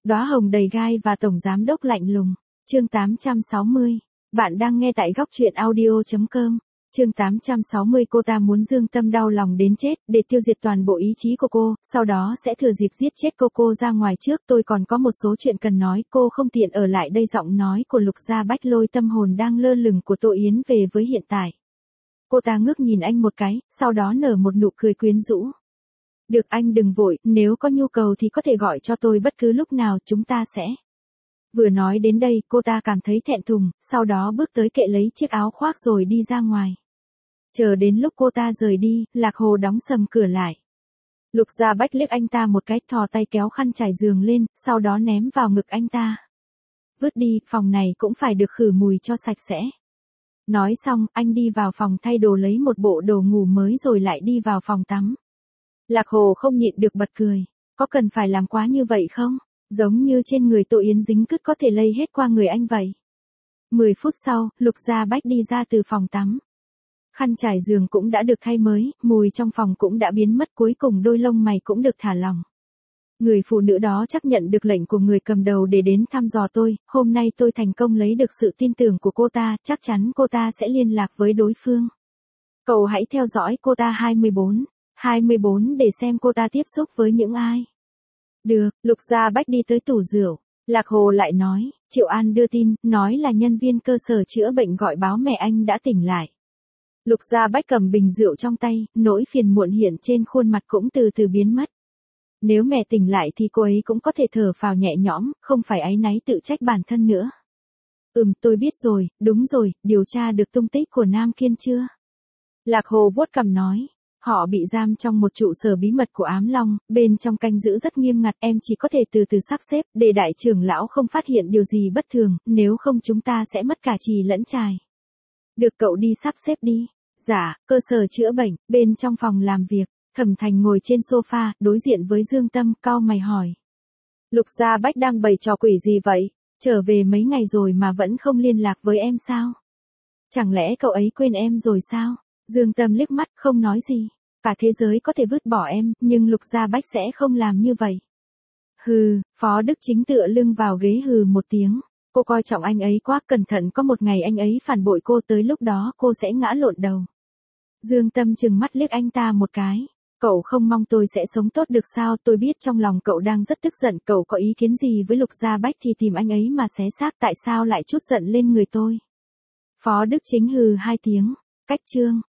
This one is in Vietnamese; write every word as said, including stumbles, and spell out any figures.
Đóa hồng đầy gai và tổng giám đốc lạnh lùng. Chương tám trăm sáu mươi. Bạn đang nghe tại góc truyện audio chấm com. Chương tám trăm sáu mươi. Cô ta muốn Dương Tâm đau lòng đến chết, để tiêu diệt toàn bộ ý chí của cô, sau đó sẽ thừa dịp giết chết cô. Cô ra ngoài trước, tôi còn có một số chuyện cần nói, cô không tiện ở lại đây. Giọng nói của Lục Gia Bách lôi tâm hồn đang lơ lửng của Tô Yến về với hiện tại. Cô ta ngước nhìn anh một cái, sau đó nở một nụ cười quyến rũ. Được, anh đừng vội, nếu có nhu cầu thì có thể gọi cho tôi bất cứ lúc nào, chúng ta sẽ. Vừa nói đến đây, cô ta cảm thấy thẹn thùng, sau đó bước tới kệ lấy chiếc áo khoác rồi đi ra ngoài. Chờ đến lúc cô ta rời đi, Lạc Hồ đóng sầm cửa lại. Lục Gia Bách liếc anh ta một cái, thò tay kéo khăn trải giường lên, sau đó ném vào ngực anh ta. Vứt đi, phòng này cũng phải được khử mùi cho sạch sẽ. Nói xong, anh đi vào phòng thay đồ lấy một bộ đồ ngủ mới rồi lại đi vào phòng tắm. Lạc Hồ không nhịn được bật cười. Có cần phải làm quá như vậy không? Giống như trên người Tô Yến dính cứt có thể lây hết qua người anh vậy. Mười phút sau, Lục Gia Bách đi ra từ phòng tắm. Khăn trải giường cũng đã được thay mới, mùi trong phòng cũng đã biến mất, cuối cùng đôi lông mày cũng được thả lỏng. Người phụ nữ đó chắc nhận được lệnh của người cầm đầu để đến thăm dò tôi, hôm nay tôi thành công lấy được sự tin tưởng của cô ta, chắc chắn cô ta sẽ liên lạc với đối phương. Cậu hãy theo dõi cô ta hai mươi bốn, hai mươi bốn để xem cô ta tiếp xúc với những ai. Được, Lục Gia Bách đi tới tủ rượu. Lạc Hồ lại nói, Triệu An đưa tin, nói là nhân viên cơ sở chữa bệnh gọi báo mẹ anh đã tỉnh lại. Lục Gia Bách cầm bình rượu trong tay, nỗi phiền muộn hiện trên khuôn mặt cũng từ từ biến mất. Nếu mẹ tỉnh lại thì cô ấy cũng có thể thở phào nhẹ nhõm, không phải áy náy tự trách bản thân nữa. Ừm, tôi biết rồi, đúng rồi, điều tra được tung tích của Nam Kiên chưa? Lạc Hồ vuốt cằm nói. Họ bị giam trong một trụ sở bí mật của Ám Long, bên trong canh giữ rất nghiêm ngặt, em chỉ có thể từ từ sắp xếp, để đại trưởng lão không phát hiện điều gì bất thường, nếu không chúng ta sẽ mất cả trì lẫn trài. Được, cậu đi sắp xếp đi. Dạ, cơ sở chữa bệnh, bên trong phòng làm việc, Thẩm Thành ngồi trên sofa, đối diện với Dương Tâm, cau mày hỏi. Lục Gia Bách đang bày trò quỷ gì vậy? Trở về mấy ngày rồi mà vẫn không liên lạc với em sao? Chẳng lẽ cậu ấy quên em rồi sao? Dương Tâm liếc mắt, không nói gì. Cả thế giới có thể vứt bỏ em, nhưng Lục Gia Bách sẽ không làm như vậy. Hừ, Phó Đức Chính tựa lưng vào ghế hừ một tiếng. Cô coi trọng anh ấy quá, cẩn thận có một ngày anh ấy phản bội cô, tới lúc đó cô sẽ ngã lộn đầu. Dương Tâm trừng mắt liếc anh ta một cái. Cậu không mong tôi sẽ sống tốt được sao? Tôi biết trong lòng cậu đang rất tức giận, cậu có ý kiến gì với Lục Gia Bách thì tìm anh ấy mà xé xác, tại sao lại trút giận lên người tôi? Phó Đức Chính hừ hai tiếng. Cách chương.